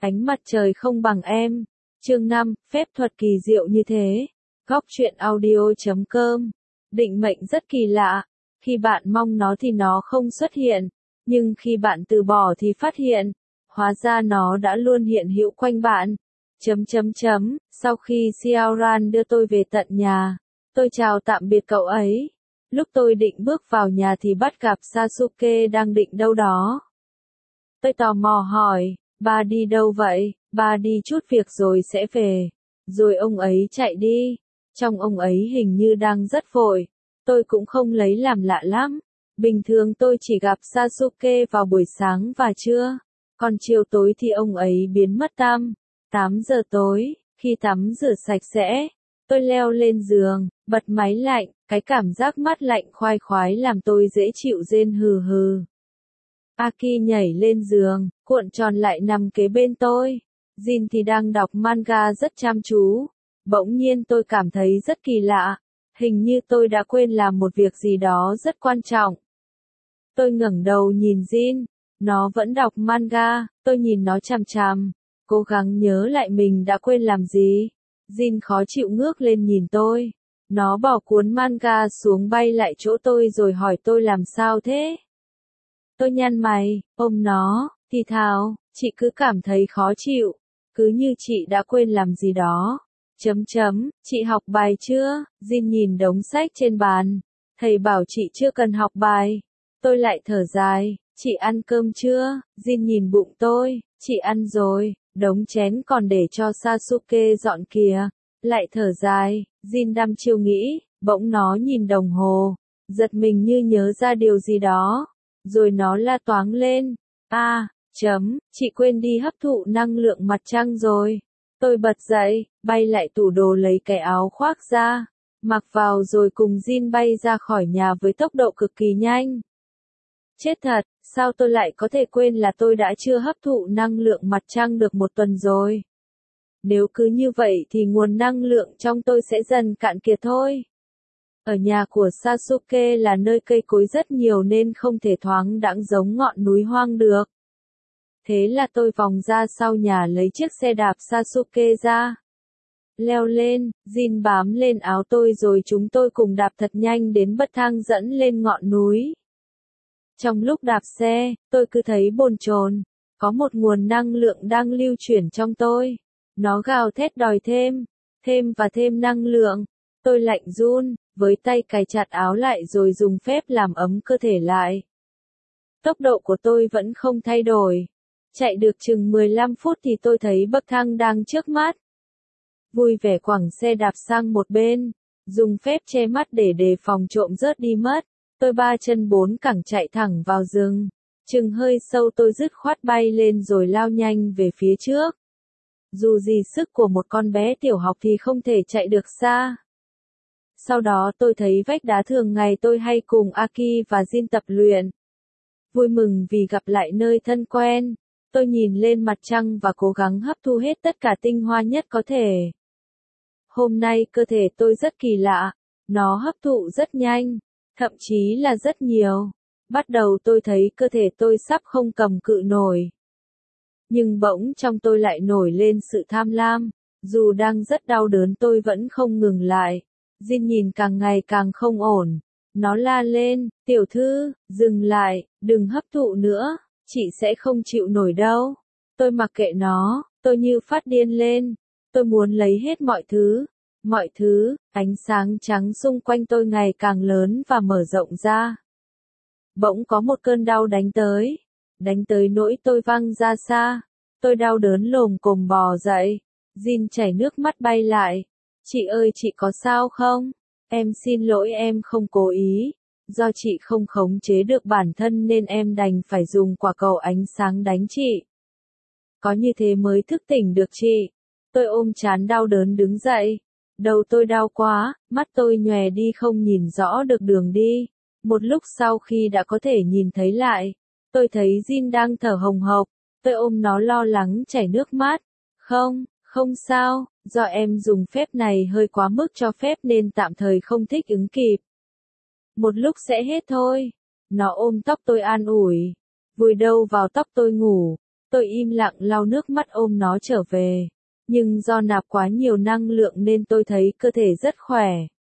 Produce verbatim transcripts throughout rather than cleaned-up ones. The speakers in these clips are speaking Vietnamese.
Ánh mặt trời không bằng em. Chương năm, phép thuật kỳ diệu như thế. Góc truyện audio chấm com. Định mệnh rất kỳ lạ. Khi bạn mong nó thì nó không xuất hiện. Nhưng khi bạn từ bỏ thì phát hiện. Hóa ra nó đã luôn hiện hữu quanh bạn. Chấm chấm chấm, sau khi Xiaoran đưa tôi về tận nhà, tôi chào tạm biệt cậu ấy. Lúc tôi định bước vào nhà thì bắt gặp Sasuke đang định đâu đó. Tôi tò mò hỏi, ba đi đâu vậy? Ba đi chút việc rồi sẽ về. Rồi ông ấy chạy đi. Trong ông ấy hình như đang rất vội. Tôi cũng không lấy làm lạ lắm. Bình thường tôi chỉ gặp Sasuke vào buổi sáng và trưa. Còn chiều tối thì ông ấy biến mất tăm. tám giờ tối, khi tắm rửa sạch sẽ, tôi leo lên giường, bật máy lạnh, cái cảm giác mát lạnh khoai khoái làm tôi dễ chịu rên hừ hừ. Aki nhảy lên giường, cuộn tròn lại nằm kế bên tôi. Jin thì đang đọc manga rất chăm chú. Bỗng nhiên tôi cảm thấy rất kỳ lạ. Hình như tôi đã quên làm một việc gì đó rất quan trọng. Tôi ngẩng đầu nhìn Jin. Nó vẫn đọc manga, tôi nhìn nó chằm chằm. Cố gắng nhớ lại mình đã quên làm gì. Jin khó chịu ngước lên nhìn tôi. Nó bỏ cuốn manga xuống bay lại chỗ tôi rồi hỏi tôi làm sao thế. Tôi nhăn mày, ôm nó, thì thào, chị cứ cảm thấy khó chịu. Cứ như chị đã quên làm gì đó. Chấm chấm, chị học bài chưa? Jin nhìn đống sách trên bàn. Thầy bảo chị chưa cần học bài. Tôi lại thở dài, chị ăn cơm chưa? Jin nhìn bụng tôi, chị ăn rồi. Đống chén còn để cho Sasuke dọn kìa. Lại thở dài, Jin đăm chiêu nghĩ, bỗng nó nhìn đồng hồ. Giật mình như nhớ ra điều gì đó. Rồi nó la toáng lên. a à, chấm, chị quên đi hấp thụ năng lượng mặt trăng rồi. Tôi bật dậy, bay lại tủ đồ lấy cái áo khoác ra. Mặc vào rồi cùng Jin bay ra khỏi nhà với tốc độ cực kỳ nhanh. Chết thật, sao tôi lại có thể quên là tôi đã chưa hấp thụ năng lượng mặt trăng được một tuần rồi. Nếu cứ như vậy thì nguồn năng lượng trong tôi sẽ dần cạn kiệt thôi. Ở nhà của Sasuke là nơi cây cối rất nhiều nên không thể thoáng đãng giống ngọn núi hoang được. Thế là tôi vòng ra sau nhà lấy chiếc xe đạp Sasuke ra. Leo lên, Jin bám lên áo tôi rồi chúng tôi cùng đạp thật nhanh đến bậc thang dẫn lên ngọn núi. Trong lúc đạp xe, tôi cứ thấy bồn chồn. Có một nguồn năng lượng đang lưu chuyển trong tôi. Nó gào thét đòi thêm, thêm và thêm năng lượng. Tôi lạnh run, với tay cài chặt áo lại rồi dùng phép làm ấm cơ thể lại. Tốc độ của tôi vẫn không thay đổi. Chạy được chừng mười lăm phút thì tôi thấy bậc thang đang trước mắt. Vui vẻ quẳng xe đạp sang một bên, dùng phép che mắt để đề phòng trộm rớt đi mất. Tôi ba chân bốn cẳng chạy thẳng vào rừng. Chừng hơi sâu tôi dứt khoát bay lên rồi lao nhanh về phía trước. Dù gì sức của một con bé tiểu học thì không thể chạy được xa. Sau đó tôi thấy vách đá thường ngày tôi hay cùng Aki và Jin tập luyện. Vui mừng vì gặp lại nơi thân quen. Tôi nhìn lên mặt trăng và cố gắng hấp thu hết tất cả tinh hoa nhất có thể. Hôm nay cơ thể tôi rất kỳ lạ. Nó hấp thụ rất nhanh. Thậm chí là rất nhiều. Bắt đầu tôi thấy cơ thể tôi sắp không cầm cự nổi. Nhưng bỗng trong tôi lại nổi lên sự tham lam. Dù đang rất đau đớn tôi vẫn không ngừng lại. Jin nhìn càng ngày càng không ổn. Nó la lên, tiểu thư, dừng lại, đừng hấp thụ nữa, chị sẽ không chịu nổi đâu. Tôi mặc kệ nó, tôi như phát điên lên. Tôi muốn lấy hết mọi thứ. Mọi thứ, ánh sáng trắng xung quanh tôi ngày càng lớn và mở rộng ra. Bỗng có một cơn đau đánh tới. Đánh tới nỗi tôi văng ra xa. Tôi đau đớn lồm cồm bò dậy. Jin chảy nước mắt bay lại. Chị ơi chị có sao không? Em xin lỗi em không cố ý. Do chị không khống chế được bản thân nên em đành phải dùng quả cầu ánh sáng đánh chị. Có như thế mới thức tỉnh được chị. Tôi ôm trán đau đớn đứng dậy. Đầu tôi đau quá, mắt tôi nhòe đi không nhìn rõ được đường đi. Một lúc sau khi đã có thể nhìn thấy lại, tôi thấy Jin đang thở hồng hộc. Tôi ôm nó lo lắng chảy nước mắt. Không, không sao, do em dùng phép này hơi quá mức cho phép nên tạm thời không thích ứng kịp. Một lúc sẽ hết thôi. Nó ôm tóc tôi an ủi. Vùi đầu vào tóc tôi ngủ. Tôi im lặng lau nước mắt ôm nó trở về. Nhưng do nạp quá nhiều năng lượng nên tôi thấy cơ thể rất khỏe.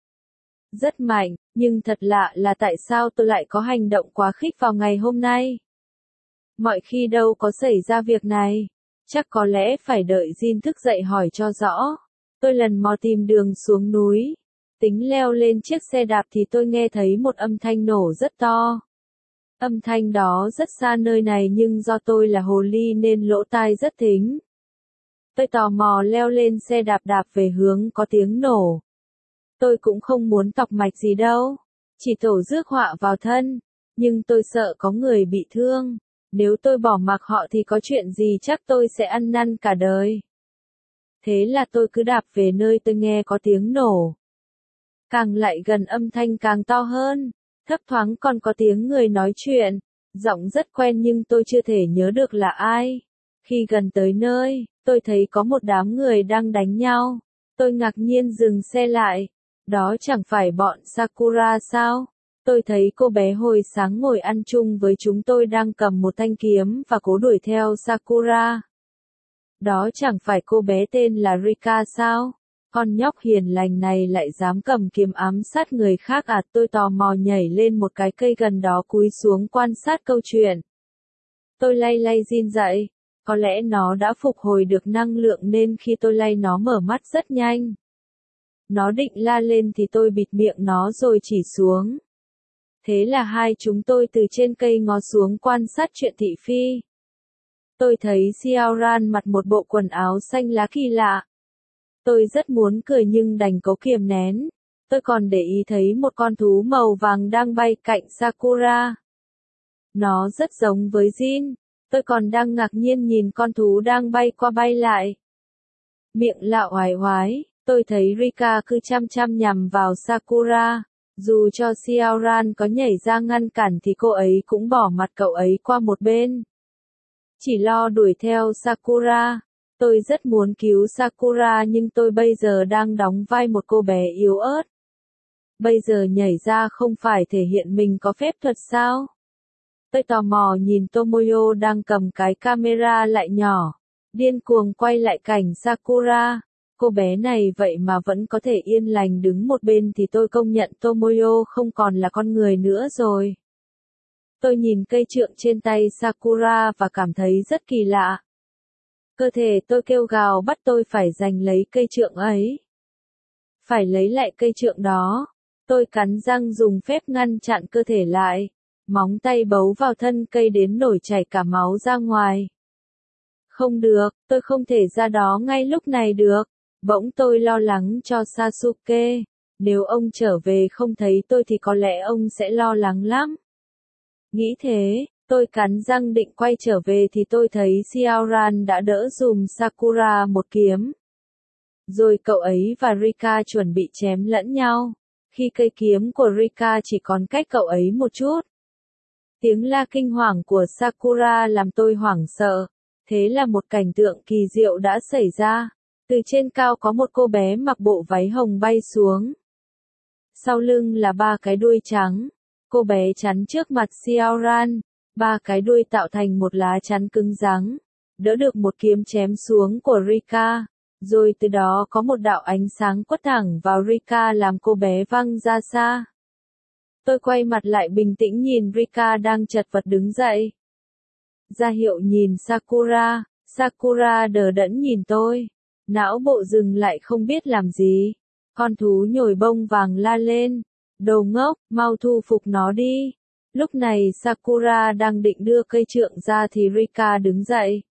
Rất mạnh, nhưng thật lạ là tại sao tôi lại có hành động quá khích vào ngày hôm nay. Mọi khi đâu có xảy ra việc này. Chắc có lẽ phải đợi Jin thức dậy hỏi cho rõ. Tôi lần mò tìm đường xuống núi. Tính leo lên chiếc xe đạp thì tôi nghe thấy một âm thanh nổ rất to. Âm thanh đó rất xa nơi này nhưng do tôi là hồ ly nên lỗ tai rất thính. Tôi tò mò leo lên xe đạp đạp về hướng có tiếng nổ. Tôi cũng không muốn tọc mạch gì đâu. Chỉ tổ rước họa vào thân. Nhưng tôi sợ có người bị thương. Nếu tôi bỏ mặc họ thì có chuyện gì chắc tôi sẽ ăn năn cả đời. Thế là tôi cứ đạp về nơi tôi nghe có tiếng nổ. Càng lại gần âm thanh càng to hơn. Thấp thoáng còn có tiếng người nói chuyện. Giọng rất quen nhưng tôi chưa thể nhớ được là ai. Khi gần tới nơi, tôi thấy có một đám người đang đánh nhau. Tôi ngạc nhiên dừng xe lại. Đó chẳng phải bọn Sakura sao? Tôi thấy cô bé hồi sáng ngồi ăn chung với chúng tôi đang cầm một thanh kiếm và cố đuổi theo Sakura. Đó chẳng phải cô bé tên là Rika sao? Con nhóc hiền lành này lại dám cầm kiếm ám sát người khác à? Tôi tò mò nhảy lên một cái cây gần đó cúi xuống quan sát câu chuyện. Tôi lay lay Jin dậy. Có lẽ nó đã phục hồi được năng lượng nên khi tôi lay nó mở mắt rất nhanh. Nó định la lên thì tôi bịt miệng nó rồi chỉ xuống. Thế là hai chúng tôi từ trên cây ngó xuống quan sát chuyện thị phi. Tôi thấy Xiaoran mặc một bộ quần áo xanh lá kỳ lạ. Tôi rất muốn cười nhưng đành cố kiềm nén. Tôi còn để ý thấy một con thú màu vàng đang bay cạnh Sakura. Nó rất giống với Jin. Tôi còn đang ngạc nhiên nhìn con thú đang bay qua bay lại. Miệng lạo hoài hoái, tôi thấy Rika cứ chăm chăm nhằm vào Sakura. Dù cho Xiaoran có nhảy ra ngăn cản thì cô ấy cũng bỏ mặt cậu ấy qua một bên. Chỉ lo đuổi theo Sakura. Tôi rất muốn cứu Sakura nhưng tôi bây giờ đang đóng vai một cô bé yếu ớt. Bây giờ nhảy ra không phải thể hiện mình có phép thuật sao? Tôi tò mò nhìn Tomoyo đang cầm cái camera lại nhỏ. Điên cuồng quay lại cảnh Sakura. Cô bé này vậy mà vẫn có thể yên lành đứng một bên thì tôi công nhận Tomoyo không còn là con người nữa rồi. Tôi nhìn cây trượng trên tay Sakura và cảm thấy rất kỳ lạ. Cơ thể tôi kêu gào bắt tôi phải giành lấy cây trượng ấy. Phải lấy lại cây trượng đó. Tôi cắn răng dùng phép ngăn chặn cơ thể lại. Móng tay bấu vào thân cây đến nổi chảy cả máu ra ngoài. Không được, tôi không thể ra đó ngay lúc này được. Bỗng tôi lo lắng cho Sasuke. Nếu ông trở về không thấy tôi thì có lẽ ông sẽ lo lắng lắm. Nghĩ thế, tôi cắn răng định quay trở về thì tôi thấy Xiaoran đã đỡ dùm Sakura một kiếm. Rồi cậu ấy và Rika chuẩn bị chém lẫn nhau. Khi cây kiếm của Rika chỉ còn cách cậu ấy một chút. Tiếng la kinh hoàng của Sakura làm tôi hoảng sợ. Thế là một cảnh tượng kỳ diệu đã xảy ra. Từ trên cao có một cô bé mặc bộ váy hồng bay xuống. Sau lưng là ba cái đuôi trắng. Cô bé chắn trước mặt Xiaoran. Ba cái đuôi tạo thành một lá chắn cứng rắn. Đỡ được một kiếm chém xuống của Rika. Rồi từ đó có một đạo ánh sáng quất thẳng vào Rika làm cô bé văng ra xa. Tôi quay mặt lại bình tĩnh nhìn Rika đang chật vật đứng dậy. Ra hiệu nhìn Sakura. Sakura đờ đẫn nhìn tôi. Não bộ dừng lại không biết làm gì. Con thú nhồi bông vàng la lên. Đồ ngốc, mau thu phục nó đi. Lúc này Sakura đang định đưa cây trượng ra thì Rika đứng dậy.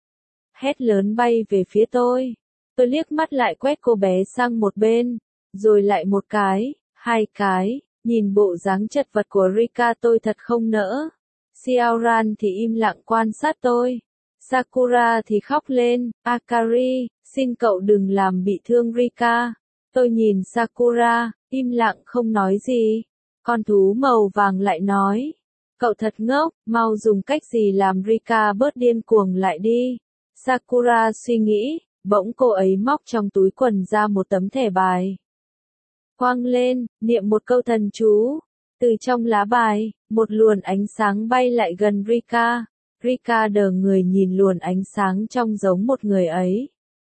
Hét lớn bay về phía tôi. Tôi liếc mắt lại quét cô bé sang một bên. Rồi lại một cái, hai cái. Nhìn bộ dáng chật vật của Rika tôi thật không nỡ. Xiaoran thì im lặng quan sát tôi. Sakura thì khóc lên. Akari, xin cậu đừng làm bị thương Rika. Tôi nhìn Sakura, im lặng không nói gì. Con thú màu vàng lại nói. Cậu thật ngốc, mau dùng cách gì làm Rika bớt điên cuồng lại đi. Sakura suy nghĩ, bỗng cô ấy móc trong túi quần ra một tấm thẻ bài. Quăng lên, niệm một câu thần chú. Từ trong lá bài, một luồng ánh sáng bay lại gần Rika. Rika đờ người nhìn luồn ánh sáng trong giống một người ấy.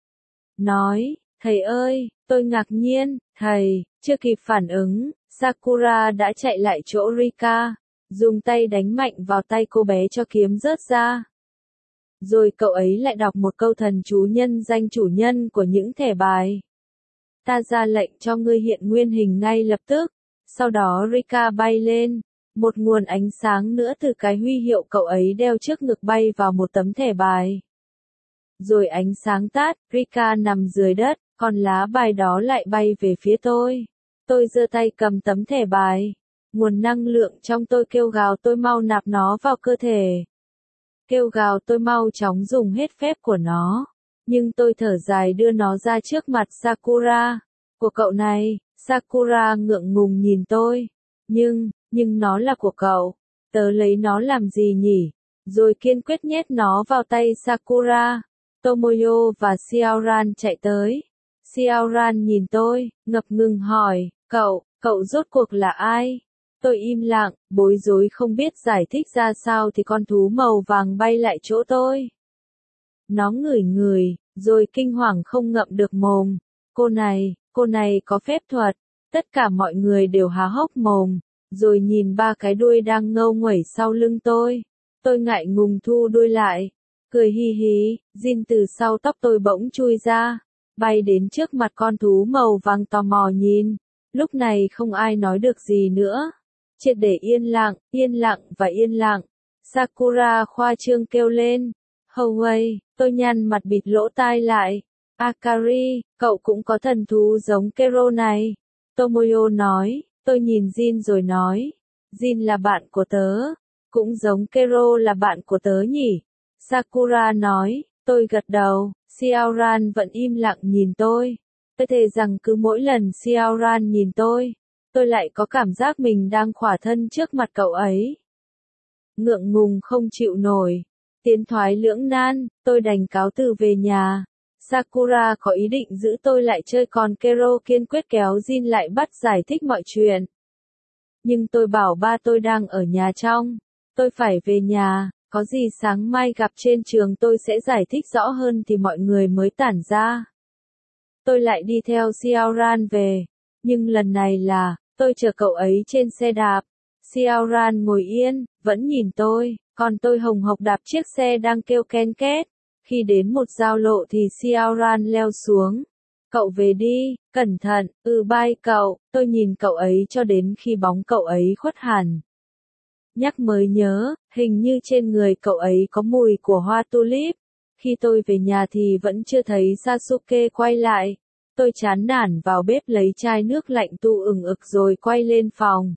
Nói, thầy ơi, tôi ngạc nhiên, thầy, chưa kịp phản ứng, Sakura đã chạy lại chỗ Rika, dùng tay đánh mạnh vào tay cô bé cho kiếm rớt ra. Rồi cậu ấy lại đọc một câu thần chú nhân danh chủ nhân của những thẻ bài. Ta ra lệnh cho ngươi hiện nguyên hình ngay lập tức. Sau đó Rika bay lên, một nguồn ánh sáng nữa từ cái huy hiệu cậu ấy đeo trước ngực bay vào một tấm thẻ bài. Rồi ánh sáng tắt, Rika nằm dưới đất, còn lá bài đó lại bay về phía tôi. Tôi giơ tay cầm tấm thẻ bài. Nguồn năng lượng trong tôi kêu gào tôi mau nạp nó vào cơ thể. Kêu gào tôi mau chóng dùng hết phép của nó. Nhưng tôi thở dài đưa nó ra trước mặt Sakura. Của cậu này, Sakura ngượng ngùng nhìn tôi. Nhưng, nhưng nó là của cậu. Tớ lấy nó làm gì nhỉ? Rồi kiên quyết nhét nó vào tay Sakura. Tomoyo và Xiaoran chạy tới. Xiaoran nhìn tôi, ngập ngừng hỏi, cậu, cậu rốt cuộc là ai? Tôi im lặng, bối rối không biết giải thích ra sao thì con thú màu vàng bay lại chỗ tôi. Nó ngửi ngửi, rồi kinh hoàng không ngậm được mồm. Cô này, cô này có phép thuật. Tất cả mọi người đều há hốc mồm, rồi nhìn ba cái đuôi đang ngâu nguẩy sau lưng tôi. Tôi ngại ngùng thu đuôi lại, cười hi hí, Jin từ sau tóc tôi bỗng chui ra, bay đến trước mặt con thú màu vàng tò mò nhìn. Lúc này không ai nói được gì nữa. Triệt để yên lặng, yên lặng và yên lặng. Sakura khoa trương kêu lên. Howei, tôi nhăn mặt bịt lỗ tai lại. Akari, cậu cũng có thần thú giống Kero này. Tomoyo nói, tôi nhìn Jin rồi nói. Jin là bạn của tớ. Cũng giống Kero là bạn của tớ nhỉ? Sakura nói, tôi gật đầu. Xiaoran vẫn im lặng nhìn tôi. Tôi thề rằng cứ mỗi lần Xiaoran nhìn tôi, tôi lại có cảm giác mình đang khỏa thân trước mặt cậu ấy. Ngượng ngùng không chịu nổi. Tiến thoái lưỡng nan, tôi đành cáo từ về nhà. Sakura có ý định giữ tôi lại chơi còn Kero kiên quyết kéo Jin lại bắt giải thích mọi chuyện. Nhưng tôi bảo ba tôi đang ở nhà trong. Tôi phải về nhà, có gì sáng mai gặp trên trường tôi sẽ giải thích rõ hơn thì mọi người mới tản ra. Tôi lại đi theo Xiaoran về. Nhưng lần này là, tôi chở cậu ấy trên xe đạp. Xiaoran ngồi yên, vẫn nhìn tôi, còn tôi hồng hộc đạp chiếc xe đang kêu ken két. Khi đến một giao lộ thì Xiaoran leo xuống. Cậu về đi, cẩn thận, ừ bye cậu, tôi nhìn cậu ấy cho đến khi bóng cậu ấy khuất hẳn. Nhắc mới nhớ, hình như trên người cậu ấy có mùi của hoa tulip. Khi tôi về nhà thì vẫn chưa thấy Sasuke quay lại. Tôi chán nản vào bếp lấy chai nước lạnh tu ừng ực rồi quay lên phòng.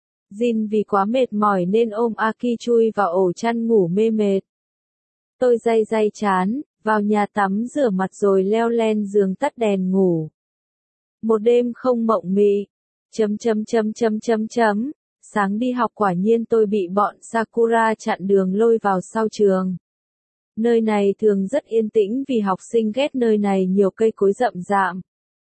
Jin vì quá mệt mỏi nên ôm Aki chui vào ổ chăn ngủ mê mệt. Tôi day day chán, vào nhà tắm rửa mặt rồi leo lên giường tắt đèn ngủ. Một đêm không mộng mị. Chấm chấm chấm chấm chấm chấm. Sáng đi học quả nhiên tôi bị bọn Sakura chặn đường lôi vào sau trường. Nơi này thường rất yên tĩnh vì học sinh ghét nơi này nhiều cây cối rậm rạp.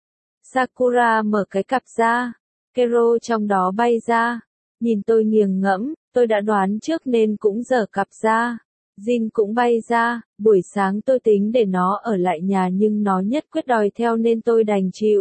Sakura mở cái cặp ra. Kero trong đó bay ra. Nhìn tôi nghiền ngẫm, tôi đã đoán trước nên cũng giở cặp ra. Jin cũng bay ra, buổi sáng tôi tính để nó ở lại nhà nhưng nó nhất quyết đòi theo nên tôi đành chịu.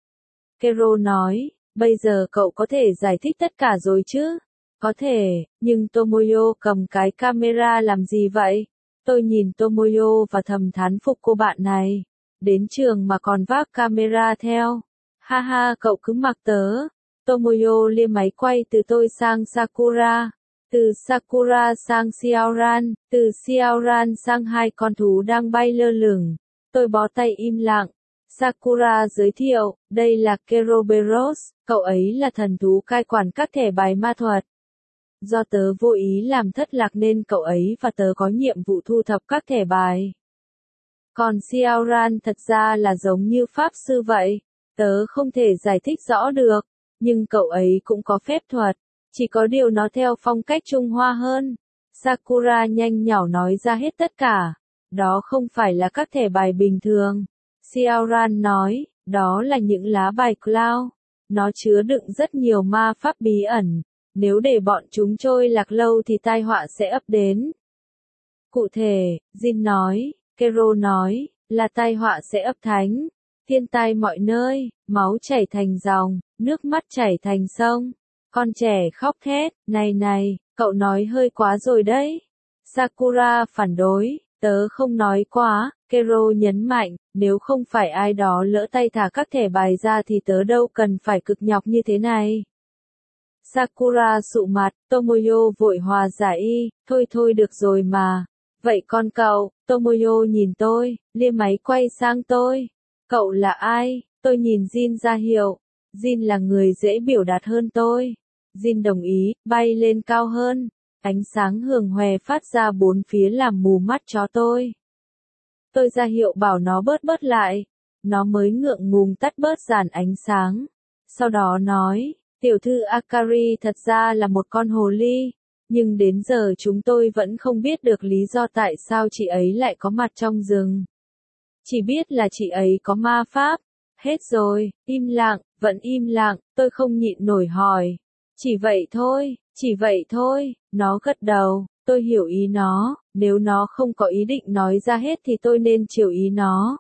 Kero nói, bây giờ cậu có thể giải thích tất cả rồi chứ? Có thể, nhưng Tomoyo cầm cái camera làm gì vậy? Tôi nhìn Tomoyo và thầm thán phục cô bạn này. Đến trường mà còn vác camera theo. Ha ha cậu cứ mặc tớ. Tomoyo lia máy quay từ tôi sang Sakura. Từ Sakura sang Xiaoran. Từ Xiaoran sang hai con thú đang bay lơ lửng. Tôi bó tay im lặng. Sakura giới thiệu, đây là Keroberos, cậu ấy là thần thú cai quản các thẻ bài ma thuật. Do tớ vô ý làm thất lạc nên cậu ấy và tớ có nhiệm vụ thu thập các thẻ bài. Còn Xiaoran thật ra là giống như pháp sư vậy, tớ không thể giải thích rõ được, nhưng cậu ấy cũng có phép thuật, chỉ có điều nó theo phong cách Trung Hoa hơn. Sakura nhanh nhảu nói ra hết tất cả, đó không phải là các thẻ bài bình thường. Xiaoran nói, đó là những lá bài cloud, nó chứa đựng rất nhiều ma pháp bí ẩn. Nếu để bọn chúng trôi lạc lâu thì tai họa sẽ ập đến. Cụ thể, Jin nói, Kero nói, là tai họa sẽ ấp thánh, thiên tai mọi nơi, máu chảy thành dòng, nước mắt chảy thành sông. Con trẻ khóc thét, này này, cậu nói hơi quá rồi đấy. Sakura phản đối, tớ không nói quá, Kero nhấn mạnh, nếu không phải ai đó lỡ tay thả các thẻ bài ra thì tớ đâu cần phải cực nhọc như thế này. Sakura sụ mặt, Tomoyo vội hòa giải, thôi thôi được rồi mà. Vậy con cậu, Tomoyo nhìn tôi, lia máy quay sang tôi. Cậu là ai? Tôi nhìn Jin ra hiệu. Jin là người dễ biểu đạt hơn tôi. Jin đồng ý, bay lên cao hơn. Ánh sáng hường hòe phát ra bốn phía làm mù mắt chó tôi. Tôi ra hiệu bảo nó bớt bớt lại. Nó mới ngượng ngùng tắt bớt dàn ánh sáng. Sau đó nói, tiểu thư Akari thật ra là một con hồ ly. Nhưng đến giờ chúng tôi vẫn không biết được lý do tại sao chị ấy lại có mặt trong rừng. Chỉ biết là chị ấy có ma pháp. Hết rồi, im lặng, vẫn im lặng, tôi không nhịn nổi hỏi. Chỉ vậy thôi, chỉ vậy thôi, nó gật đầu, tôi hiểu ý nó, nếu nó không có ý định nói ra hết thì tôi nên chiều ý nó.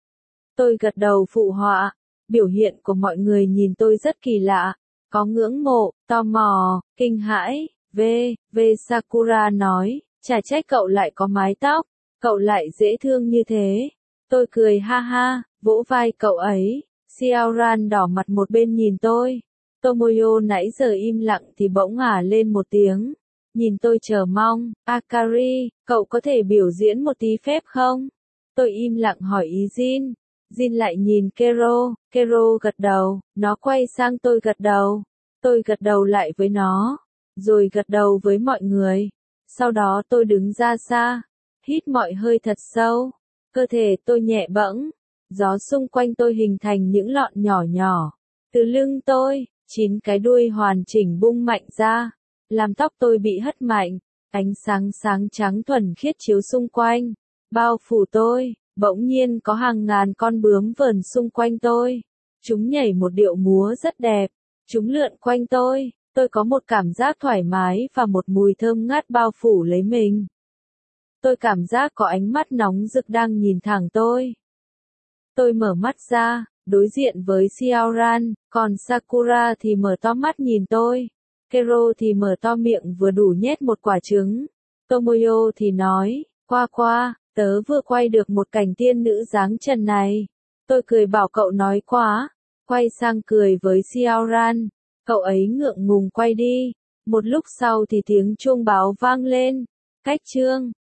Tôi gật đầu phụ họa, biểu hiện của mọi người nhìn tôi rất kỳ lạ, có ngưỡng mộ, tò mò, kinh hãi. V, V Sakura nói, chả trách cậu lại có mái tóc, cậu lại dễ thương như thế. Tôi cười ha ha, vỗ vai cậu ấy. Xiaoran đỏ mặt một bên nhìn tôi. Tomoyo nãy giờ im lặng thì bỗng ả lên một tiếng. Nhìn tôi chờ mong, Akari, cậu có thể biểu diễn một tí phép không? Tôi im lặng hỏi ý Jin. Jin lại nhìn Kero, Kero gật đầu, nó quay sang tôi gật đầu. Tôi gật đầu lại với nó. Rồi gật đầu với mọi người. Sau đó tôi đứng ra xa, hít mọi hơi thật sâu. Cơ thể tôi nhẹ bẫng, gió xung quanh tôi hình thành những lọn nhỏ nhỏ. Từ lưng tôi, chín cái đuôi hoàn chỉnh bung mạnh ra, làm tóc tôi bị hất mạnh. Ánh sáng sáng trắng thuần khiết chiếu xung quanh, bao phủ tôi. Bỗng nhiên có hàng ngàn con bướm vờn xung quanh tôi. Chúng nhảy một điệu múa rất đẹp. Chúng lượn quanh tôi. Tôi có một cảm giác thoải mái và một mùi thơm ngát bao phủ lấy mình. Tôi cảm giác có ánh mắt nóng rực đang nhìn thẳng tôi. Tôi mở mắt ra, đối diện với Xiaoran, còn Sakura thì mở to mắt nhìn tôi. Kero thì mở to miệng vừa đủ nhét một quả trứng. Tomoyo thì nói, qua qua, tớ vừa quay được một cảnh tiên nữ dáng trần này. Tôi cười bảo cậu nói quá, quay sang cười với Xiaoran. Cậu ấy ngượng ngùng quay đi. Một lúc sau thì tiếng chuông báo vang lên. Cách chương.